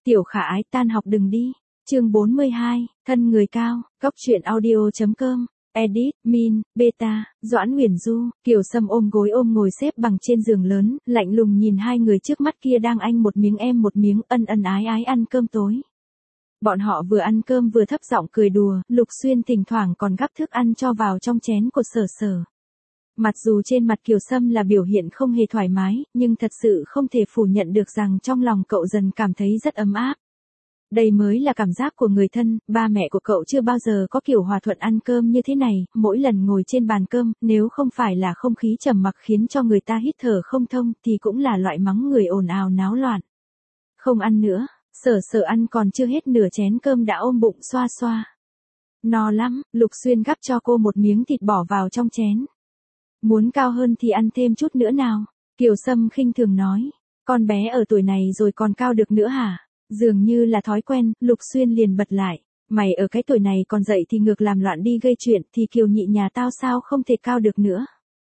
Tiểu Khả Ái tan học đừng đi. Chương 42, thân người cao, góc truyện audio.com. Edit, Min, Beta, Doãn Uyển Du, Kiều Sâm ôm gối ôm ngồi xếp bằng trên giường lớn, lạnh lùng nhìn hai người trước mắt kia đang anh một miếng em một miếng, ân ân ái ái ăn cơm tối. Bọn họ vừa ăn cơm vừa thấp giọng cười đùa, Lục Xuyên thỉnh thoảng còn gắp thức ăn cho vào trong chén của Sở Sở. Mặc dù trên mặt Kiều Sâm là biểu hiện không hề thoải mái, nhưng thật sự không thể phủ nhận được rằng trong lòng cậu dần cảm thấy rất ấm áp. Đây mới là cảm giác của người thân, ba mẹ của cậu chưa bao giờ có kiểu hòa thuận ăn cơm như thế này, mỗi lần ngồi trên bàn cơm, nếu không phải là không khí trầm mặc khiến cho người ta hít thở không thông thì cũng là loại mắng người ồn ào náo loạn. Không ăn nữa, Sở Sở ăn còn chưa hết nửa chén cơm đã ôm bụng xoa xoa. No lắm, Lục Xuyên gắp cho cô một miếng thịt bỏ vào trong chén. Muốn cao hơn thì ăn thêm chút nữa nào, Kiều Sâm khinh thường nói, con bé ở tuổi này rồi còn cao được nữa hả? Dường như là thói quen, Lục Xuyên liền bật lại, mày ở cái tuổi này còn dậy thì ngược làm loạn đi gây chuyện thì Kiều nhị nhà tao sao không thể cao được nữa.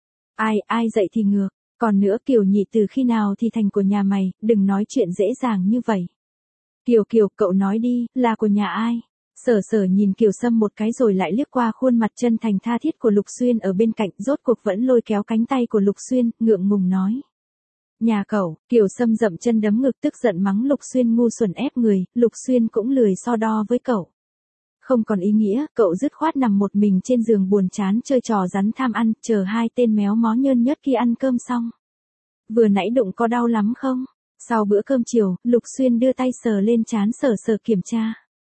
Ai dậy thì ngược, còn nữa Kiều nhị từ khi nào thì thành của nhà mày, đừng nói chuyện dễ dàng như vậy. Kiều cậu nói đi, là của nhà ai? Sở Sở nhìn Kiều Sâm một cái rồi lại liếc qua khuôn mặt chân thành tha thiết của Lục Xuyên ở bên cạnh, rốt cuộc vẫn lôi kéo cánh tay của Lục Xuyên, ngượng ngùng nói. Nhà cậu, Kiều Sâm dậm chân đấm ngực tức giận mắng Lục Xuyên ngu xuẩn ép người, Lục Xuyên cũng lười so đo với cậu. Không còn ý nghĩa, cậu dứt khoát nằm một mình trên giường buồn chán chơi trò rắn tham ăn, chờ hai tên méo mó nhơn nhớt kia ăn cơm xong. Vừa nãy đụng có đau lắm không? Sau bữa cơm chiều, Lục Xuyên đưa tay sờ lên trán Sở Sở kiểm tra.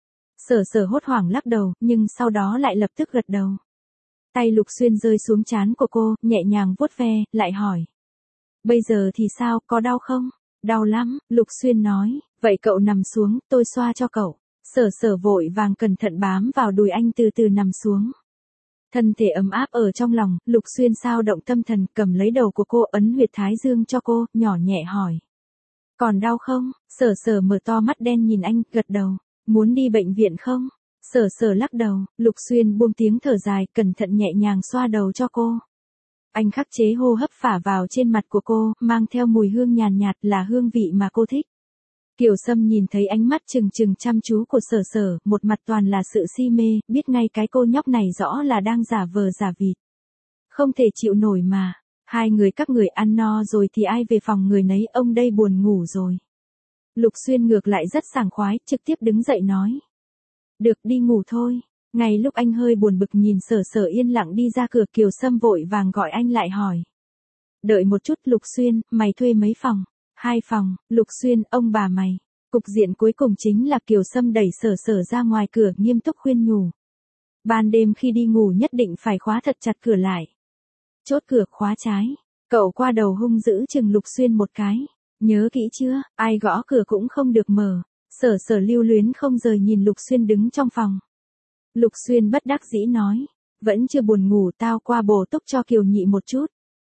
Sở Sở hốt hoảng lắc đầu, nhưng sau đó lại lập tức gật đầu. Tay Lục Xuyên rơi xuống trán của cô, nhẹ nhàng vuốt ve, lại hỏi. Bây giờ thì sao, có đau không? Đau lắm, Lục Xuyên nói, vậy cậu nằm xuống, tôi xoa cho cậu. Sở Sở vội vàng cẩn thận bám vào đùi anh từ từ nằm xuống. Thân thể ấm áp ở trong lòng, Lục Xuyên sao động tâm thần, cầm lấy đầu của cô ấn huyệt thái dương cho cô, nhỏ nhẹ hỏi. Còn đau không? Sở Sở mở to mắt đen nhìn anh, gật đầu. Muốn đi bệnh viện không? Sở Sở lắc đầu, Lục Xuyên buông tiếng thở dài, cẩn thận nhẹ nhàng xoa đầu cho cô. Anh khắc chế hô hấp phả vào trên mặt của cô, mang theo mùi hương nhàn nhạt là hương vị mà cô thích. Kiều Sâm nhìn thấy ánh mắt trừng trừng chăm chú của Sở Sở, một mặt toàn là sự si mê, biết ngay cái cô nhóc này rõ là đang giả vờ giả vịt. Không thể chịu nổi mà, hai người các người ăn no rồi thì ai về phòng người nấy, ông đây buồn ngủ rồi. Lục Xuyên ngược lại rất sảng khoái, trực tiếp đứng dậy nói. Được, đi ngủ thôi. Ngay lúc anh hơi buồn bực nhìn Sở Sở yên lặng đi ra cửa, Kiều Sâm vội vàng gọi anh lại hỏi. Đợi một chút Lục Xuyên, mày thuê mấy phòng? 2 phòng, Lục Xuyên, ông bà mày. Cục diện cuối cùng chính là Kiều Sâm đẩy Sở Sở ra ngoài cửa, nghiêm túc khuyên nhủ. Ban đêm khi đi ngủ nhất định phải khóa thật chặt cửa lại. Chốt cửa khóa trái. Cậu qua đầu hung dữ chừng Lục Xuyên một cái. Nhớ kỹ chưa, ai gõ cửa cũng không được mở. Sở Sở lưu luyến không rời nhìn Lục Xuyên đứng trong phòng. Lục Xuyên bất đắc dĩ nói, vẫn chưa buồn ngủ, tao qua bổ túc cho Kiều nhị một chút.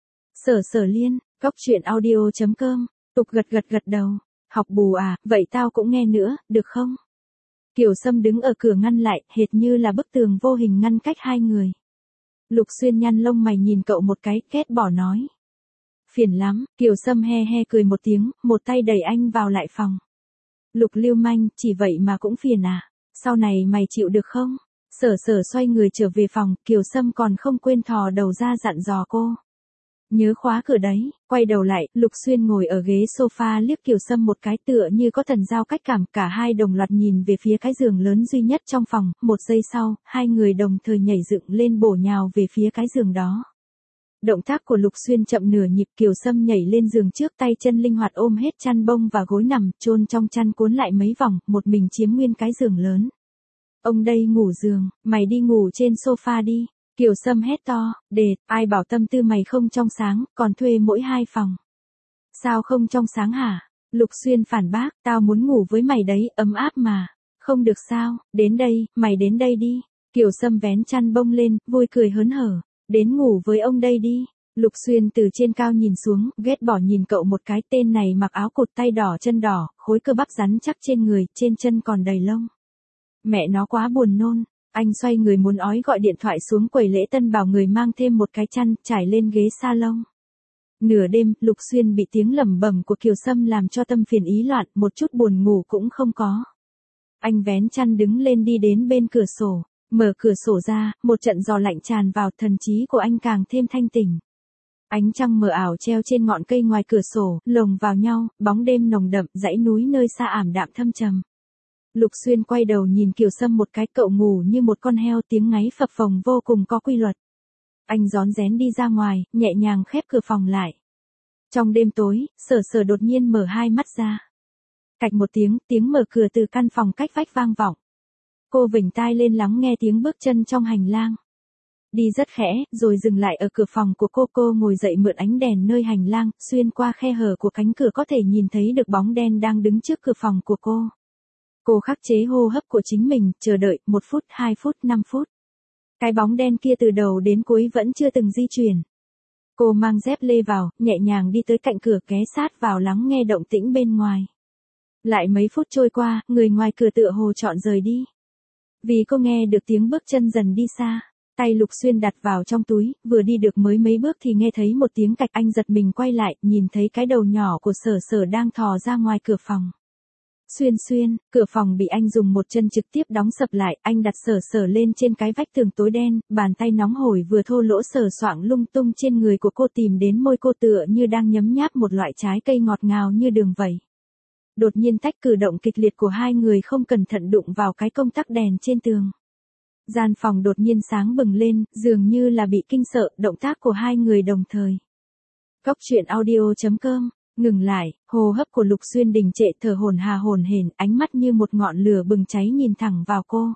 Sở Sở liên, góc truyện audio.com, tục gật đầu, học bù à, vậy tao cũng nghe nữa, được không? Kiều Sâm đứng ở cửa ngăn lại, hệt như là bức tường vô hình ngăn cách hai người. Lục Xuyên nhăn lông mày nhìn cậu một cái, ghét bỏ nói. Phiền lắm, Kiều Sâm he he cười một tiếng, một tay đẩy anh vào lại phòng. Lục lưu manh, chỉ vậy mà cũng phiền à, sau này mày chịu được không? Sở Sở xoay người trở về phòng, Kiều Sâm còn không quên thò đầu ra dặn dò cô. Nhớ khóa cửa đấy, quay đầu lại, Lục Xuyên ngồi ở ghế sofa liếc Kiều Sâm một cái tựa như có thần giao cách cảm, cả hai đồng loạt nhìn về phía cái giường lớn duy nhất trong phòng, một giây sau, hai người đồng thời nhảy dựng lên bổ nhào về phía cái giường đó. Động tác của Lục Xuyên chậm nửa nhịp, Kiều Sâm nhảy lên giường trước, tay chân linh hoạt ôm hết chăn bông và gối nằm, chôn trong chăn cuốn lại mấy vòng, một mình chiếm nguyên cái giường lớn. Ông đây ngủ giường, mày đi ngủ trên sofa đi. Kiều Sâm hét to, ai bảo tâm tư mày không trong sáng, còn thuê mỗi 2 phòng. Sao không trong sáng hả? Lục Xuyên phản bác, tao muốn ngủ với mày đấy, ấm áp mà. Không được sao, đến đây, mày đến đây đi. Kiều Sâm vén chăn bông lên, vui cười hớn hở. Đến ngủ với ông đây đi. Lục Xuyên từ trên cao nhìn xuống, ghét bỏ nhìn cậu một cái, tên này mặc áo cụt tay đỏ chân đỏ, khối cơ bắp rắn chắc trên người, trên chân còn đầy lông. Mẹ nó quá buồn nôn. Anh xoay người muốn ói gọi điện thoại xuống quầy lễ tân bảo người mang thêm một cái chăn, trải lên ghế salon. Nửa đêm, Lục Xuyên bị tiếng lẩm bẩm của Kiều Sâm làm cho tâm phiền ý loạn, một chút buồn ngủ cũng không có. Anh vén chăn đứng lên đi đến bên cửa sổ, mở cửa sổ ra, một trận gió lạnh tràn vào, thần trí của anh càng thêm thanh tỉnh. Ánh trăng mờ ảo treo trên ngọn cây ngoài cửa sổ, lồng vào nhau, bóng đêm nồng đậm, dãy núi nơi xa ảm đạm thâm trầm. Lục Xuyên quay đầu nhìn Kiều Sâm một cái, cậu ngủ như một con heo, tiếng ngáy phập phồng vô cùng có quy luật. Anh rón rén đi ra ngoài, nhẹ nhàng khép cửa phòng lại. Trong đêm tối, Sở Sở đột nhiên mở hai mắt ra. Cạch một tiếng mở cửa từ căn phòng cách vách vang vọng. Cô vểnh tai lên lắng nghe tiếng bước chân trong hành lang. Đi rất khẽ, rồi dừng lại ở cửa phòng của cô ngồi dậy mượn ánh đèn nơi hành lang, xuyên qua khe hở của cánh cửa có thể nhìn thấy được bóng đen đang đứng trước cửa phòng của cô. Cô khắc chế hô hấp của chính mình, chờ đợi, 1 phút, 2 phút, 5 phút. Cái bóng đen kia từ đầu đến cuối vẫn chưa từng di chuyển. Cô mang dép lê vào, nhẹ nhàng đi tới cạnh cửa, ghé sát vào lắng nghe động tĩnh bên ngoài. Lại mấy phút trôi qua, người ngoài cửa tựa hồ chọn rời đi. Vì cô nghe được tiếng bước chân dần đi xa, tay Lục Xuyên đặt vào trong túi, vừa đi được mới mấy bước thì nghe thấy một tiếng cạch, anh giật mình quay lại, nhìn thấy cái đầu nhỏ của Sở Sở đang thò ra ngoài cửa phòng. Xuyên, cửa phòng bị anh dùng một chân trực tiếp đóng sập lại, anh đặt Sở Sở lên trên cái vách tường tối đen, bàn tay nóng hổi vừa thô lỗ sờ soạng lung tung trên người của cô, tìm đến môi cô tựa như đang nhấm nháp một loại trái cây ngọt ngào như đường vậy. Đột nhiên cử động kịch liệt của hai người không cẩn thận đụng vào cái công tắc đèn trên tường. Gian phòng đột nhiên sáng bừng lên, dường như là bị kinh sợ, động tác của hai người đồng thời. Cóc truyện audio.com. Ngừng lại, hô hấp của Lục Xuyên đình trệ, thở hổn hển, ánh mắt như một ngọn lửa bừng cháy nhìn thẳng vào cô.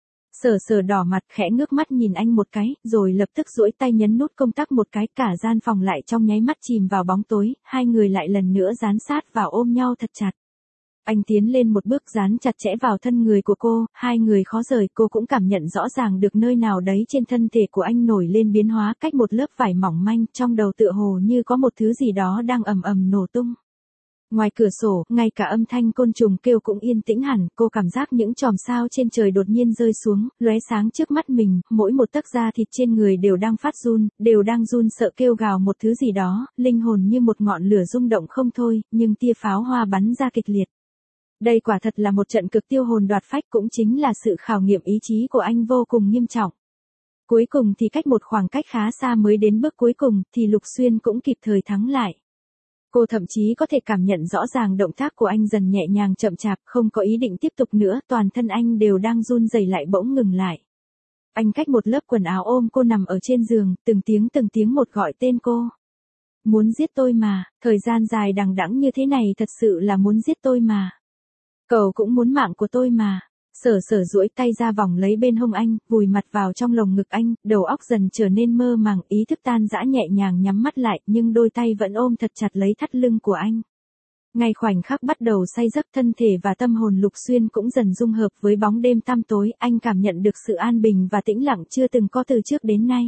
Sở Sở đỏ mặt khẽ ngước mắt nhìn anh một cái, rồi lập tức duỗi tay nhấn nút công tắc một cái, cả gian phòng lại trong nháy mắt chìm vào bóng tối, hai người lại lần nữa dán sát vào ôm nhau thật chặt. Anh tiến lên một bước dán chặt chẽ vào thân người của cô, hai người khó rời, cô cũng cảm nhận rõ ràng được nơi nào đấy trên thân thể của anh nổi lên biến hóa, cách một lớp vải mỏng manh, trong đầu tựa hồ như có một thứ gì đó đang ầm ầm nổ tung. Ngoài cửa sổ, ngay cả âm thanh côn trùng kêu cũng yên tĩnh hẳn, cô cảm giác những chòm sao trên trời đột nhiên rơi xuống, lóe sáng trước mắt mình, mỗi một tấc da thịt trên người đều đang phát run, đều đang run sợ kêu gào một thứ gì đó, linh hồn như một ngọn lửa rung động không thôi, nhưng tia pháo hoa bắn ra kịch liệt. Đây quả thật là một trận cực tiêu hồn đoạt phách, cũng chính là sự khảo nghiệm ý chí của anh vô cùng nghiêm trọng. Cuối cùng thì cách một khoảng cách khá xa mới đến bước cuối cùng, thì Lục Xuyên cũng kịp thời thắng lại. Cô thậm chí có thể cảm nhận rõ ràng động tác của anh dần nhẹ nhàng chậm chạp, không có ý định tiếp tục nữa, toàn thân anh đều đang run rẩy lại bỗng ngừng lại. Anh cách một lớp quần áo ôm cô nằm ở trên giường, từng tiếng một gọi tên cô. Muốn giết tôi mà, thời gian dài đằng đẵng như thế này thật sự là muốn giết tôi mà. Cậu cũng muốn mạng của tôi mà. Sở Sở duỗi tay ra vòng lấy bên hông anh, vùi mặt vào trong lồng ngực anh, đầu óc dần trở nên mơ màng, ý thức tan rã, nhẹ nhàng nhắm mắt lại, nhưng đôi tay vẫn ôm thật chặt lấy thắt lưng của anh. Ngay khoảnh khắc bắt đầu say giấc, thân thể và tâm hồn Lục Xuyên cũng dần dung hợp với bóng đêm tăm tối, anh cảm nhận được sự an bình và tĩnh lặng chưa từng có từ trước đến nay.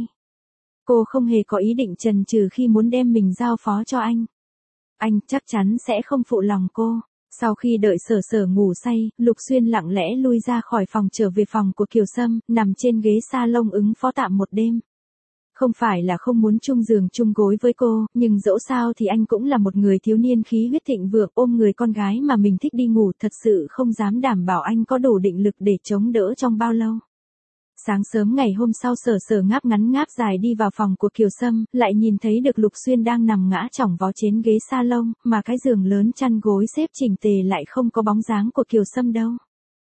Cô không hề có ý định chần chừ khi muốn đem mình giao phó cho anh. Anh chắc chắn sẽ không phụ lòng cô. Sau khi đợi Sở Sở ngủ say, Lục Xuyên lặng lẽ lui ra khỏi phòng trở về phòng của Kiều Sâm, nằm trên ghế salon ứng phó tạm một đêm. Không phải là không muốn chung giường chung gối với cô, nhưng dẫu sao thì anh cũng là một người thiếu niên khí huyết thịnh vượng, ôm người con gái mà mình thích đi ngủ, thật sự không dám đảm bảo anh có đủ định lực để chống đỡ trong bao lâu. Sáng sớm ngày hôm sau, Sở Sở ngáp ngắn ngáp dài đi vào phòng của Kiều Sâm, lại nhìn thấy được Lục Xuyên đang nằm ngã chỏng vó trên ghế salon, mà cái giường lớn chăn gối xếp chỉnh tề lại không có bóng dáng của Kiều Sâm đâu.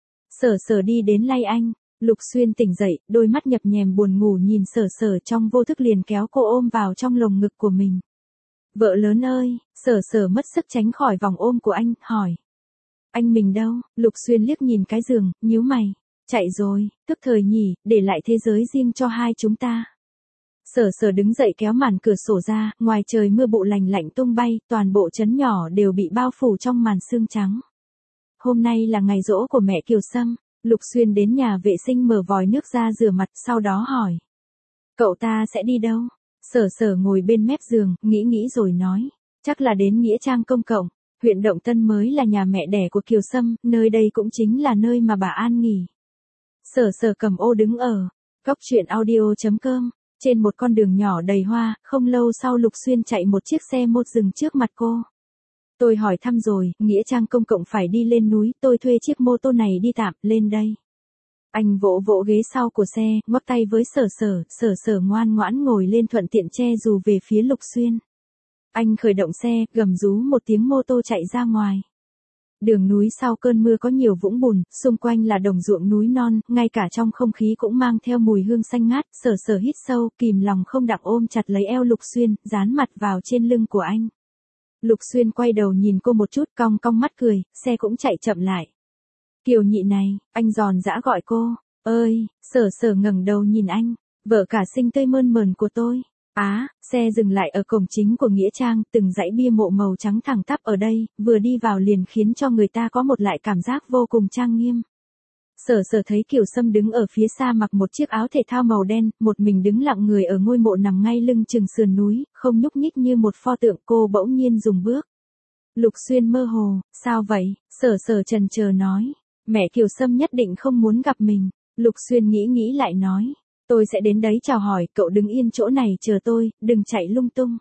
Sở Sở đi đến lay anh, Lục Xuyên tỉnh dậy, đôi mắt nhập nhèm buồn ngủ nhìn Sở Sở, trong vô thức liền kéo cô ôm vào trong lồng ngực của mình. Vợ lớn ơi, Sở Sở mất sức tránh khỏi vòng ôm của anh, hỏi. Anh mình đâu? Lục Xuyên liếc nhìn cái giường, nhíu mày. Chạy rồi, tức thời nhỉ, để lại thế giới riêng cho hai chúng ta. Sở Sở đứng dậy kéo màn cửa sổ ra, ngoài trời mưa bụ lành lạnh tung bay, toàn bộ trấn nhỏ đều bị bao phủ trong màn sương trắng. Hôm nay là ngày giỗ của mẹ Kiều Sâm, Lục Xuyên đến nhà vệ sinh mở vòi nước ra rửa mặt, sau đó hỏi. Cậu ta sẽ đi đâu? Sở Sở ngồi bên mép giường, nghĩ rồi nói. Chắc là đến Nghĩa Trang công cộng, huyện Động Tân mới là nhà mẹ đẻ của Kiều Sâm, nơi đây cũng chính là nơi mà bà an nghỉ. Sở Sở cầm ô đứng ở. Cóc truyện audio.com Trên một con đường nhỏ đầy hoa, không lâu sau Lục Xuyên chạy một chiếc xe mô dừng trước mặt cô. Tôi hỏi thăm rồi, nghĩa trang công cộng phải đi lên núi, tôi thuê chiếc mô tô này đi tạm, lên đây. Anh vỗ vỗ ghế sau của xe, ngoắc tay với Sở Sở ngoan ngoãn ngồi lên thuận tiện che dù về phía Lục Xuyên. Anh khởi động xe, gầm rú một tiếng mô tô chạy ra ngoài. Đường núi sau cơn mưa có nhiều vũng bùn, xung quanh là đồng ruộng núi non, ngay cả trong không khí cũng mang theo mùi hương xanh ngát, Sở Sở hít sâu, kìm lòng không đặng ôm chặt lấy eo Lục Xuyên, dán mặt vào trên lưng của anh. Lục Xuyên quay đầu nhìn cô một chút, cong cong mắt cười, xe cũng chạy chậm lại. Kiều Nhị này, anh giòn giã gọi cô. Ơi, Sở Sở ngẩng đầu nhìn anh, vợ cả xinh tươi mơn mởn của tôi. Xe dừng lại ở cổng chính của nghĩa trang, từng dãy bia mộ màu trắng thẳng tắp ở đây, vừa đi vào liền khiến cho người ta có một lại cảm giác vô cùng trang nghiêm. Sở Sở thấy Kiều Sâm đứng ở phía xa mặc một chiếc áo thể thao màu đen, một mình đứng lặng người ở ngôi mộ nằm ngay lưng chừng sườn núi, không nhúc nhích như một pho tượng, cô bỗng nhiên dừng bước. Lục Xuyên mơ hồ, sao vậy? Sở Sở chần chờ nói, mẹ Kiều Sâm nhất định không muốn gặp mình. Lục Xuyên nghĩ lại nói, tôi sẽ đến đấy chào hỏi, cậu đứng yên chỗ này chờ tôi, đừng chạy lung tung.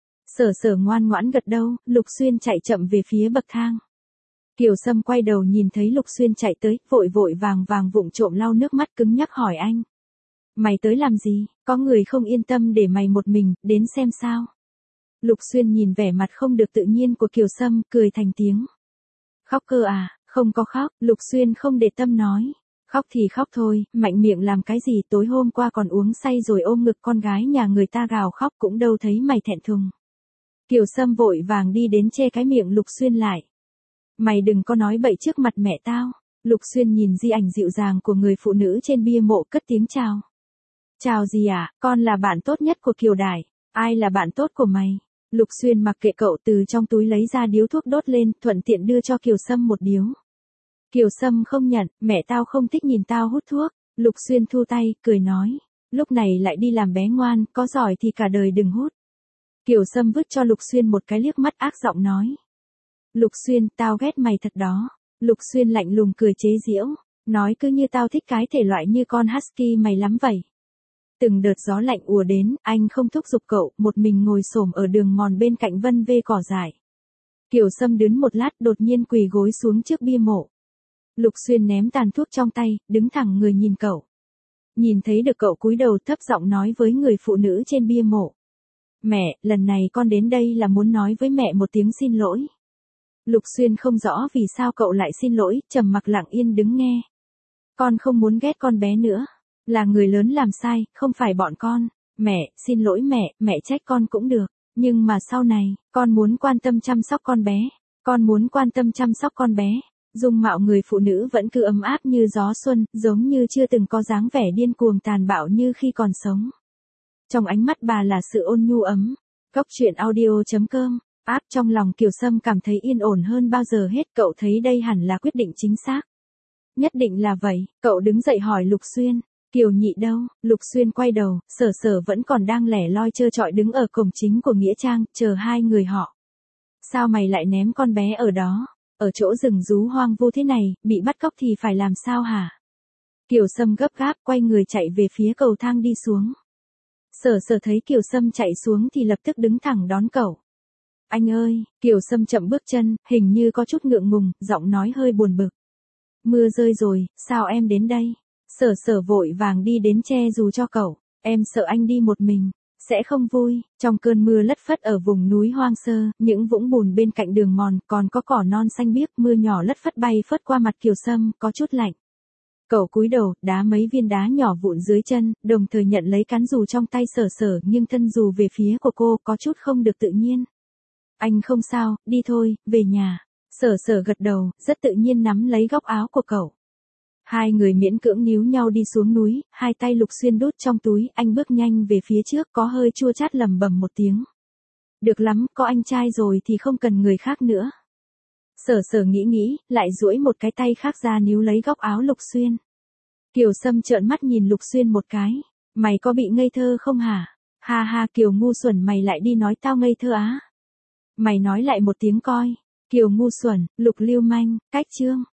Sở Sở ngoan ngoãn gật đầu, Lục Xuyên chạy chậm về phía bậc thang. Kiều Sâm quay đầu nhìn thấy Lục Xuyên chạy tới, vội vàng vụng trộm lau nước mắt cứng nhắc hỏi anh. Mày tới làm gì, có người không yên tâm để mày một mình, đến xem sao. Lục Xuyên nhìn vẻ mặt không được tự nhiên của Kiều Sâm, cười thành tiếng. Khóc cơ à, không có khóc, Lục Xuyên không để tâm nói. Khóc thì khóc thôi, mạnh miệng làm cái gì, tối hôm qua còn uống say rồi ôm ngực con gái nhà người ta gào khóc cũng đâu thấy mày thẹn thùng. Kiều Sâm vội vàng đi đến che cái miệng Lục Xuyên lại. Mày đừng có nói bậy trước mặt mẹ tao. Lục Xuyên nhìn di ảnh dịu dàng của người phụ nữ trên bia mộ cất tiếng chào. Chào gì à, con là bạn tốt nhất của Kiều Đài. Ai là bạn tốt của mày? Lục Xuyên mặc kệ cậu từ trong túi lấy ra điếu thuốc đốt lên, thuận tiện đưa cho Kiều Sâm một điếu. Kiều Sâm không nhận, mẹ tao không thích nhìn tao hút thuốc. Lục Xuyên thu tay, cười nói. Lúc này lại đi làm bé ngoan, có giỏi thì cả đời đừng hút. Kiều Sâm vứt cho Lục Xuyên một cái liếc mắt ác giọng nói. Lục Xuyên, tao ghét mày thật đó. Lục Xuyên lạnh lùng cười chế giễu, nói cứ như tao thích cái thể loại như con husky mày lắm vậy. Từng đợt gió lạnh ùa đến, anh không thúc giục cậu, một mình ngồi xổm ở đường mòn bên cạnh vân vê cỏ dại. Kiều Sâm đứng một lát đột nhiên quỳ gối xuống trước bia mộ. Lục Xuyên ném tàn thuốc trong tay, đứng thẳng người nhìn cậu. Nhìn thấy được cậu cúi đầu thấp giọng nói với người phụ nữ trên bia mộ. Mẹ, lần này con đến đây là muốn nói với mẹ một tiếng xin lỗi. Lục Xuyên không rõ vì sao cậu lại xin lỗi, trầm mặc lặng yên đứng nghe. Con không muốn ghét con bé nữa. Là người lớn làm sai, không phải bọn con. Mẹ, xin lỗi mẹ trách con cũng được. Nhưng mà sau này, con muốn quan tâm chăm sóc con bé. Con muốn quan tâm chăm sóc con bé. Dung mạo người phụ nữ vẫn cứ ấm áp như gió xuân, giống như chưa từng có dáng vẻ điên cuồng tàn bạo như khi còn sống. Trong ánh mắt bà là sự ôn nhu ấm. Cốc truyện audio.com. Trong lòng Kiều Sâm cảm thấy yên ổn hơn bao giờ hết, cậu thấy đây hẳn là quyết định chính xác. Nhất định là vậy, cậu đứng dậy hỏi Lục Xuyên. Kiều Nhị đâu? Lục Xuyên quay đầu, Sở Sở vẫn còn đang lẻ loi trơ trọi đứng ở cổng chính của nghĩa trang, chờ hai người họ. Sao mày lại ném con bé ở đó? Ở chỗ rừng rú hoang vu thế này, bị bắt cóc thì phải làm sao hả? Kiều Sâm gấp gáp quay người chạy về phía cầu thang đi xuống. Sở Sở thấy Kiều Sâm chạy xuống thì lập tức đứng thẳng đón cậu. Anh ơi, Kiều Sâm chậm bước chân, hình như có chút ngượng ngùng, giọng nói hơi buồn bực. Mưa rơi rồi, sao em đến đây? Sở Sở vội vàng đi đến che dù cho cậu. Em sợ anh đi một mình, sẽ không vui. Trong cơn mưa lất phất ở vùng núi hoang sơ, những vũng bùn bên cạnh đường mòn, còn có cỏ non xanh biếc, mưa nhỏ lất phất bay phất qua mặt Kiều Sâm, có chút lạnh. Cậu cúi đầu, đá mấy viên đá nhỏ vụn dưới chân, đồng thời nhận lấy cán dù trong tay Sở Sở, nhưng thân dù về phía của cô, có chút không được tự nhiên. Anh không sao, đi thôi, về nhà. Sở Sở gật đầu, rất tự nhiên nắm lấy góc áo của cậu. Hai người miễn cưỡng níu nhau đi xuống núi, hai tay Lục Xuyên đút trong túi, anh bước nhanh về phía trước, có hơi chua chát lẩm bẩm một tiếng. Được lắm, có anh trai rồi thì không cần người khác nữa. Sở Sở nghĩ, lại duỗi một cái tay khác ra níu lấy góc áo Lục Xuyên. Kiều Sâm trợn mắt nhìn Lục Xuyên một cái. Mày có bị ngây thơ không hả? Ha ha, Kiều ngu xuẩn, mày lại đi nói tao ngây thơ á? Mày nói lại một tiếng coi. Kiều ngu xuẩn, Lục lưu manh, cách chương.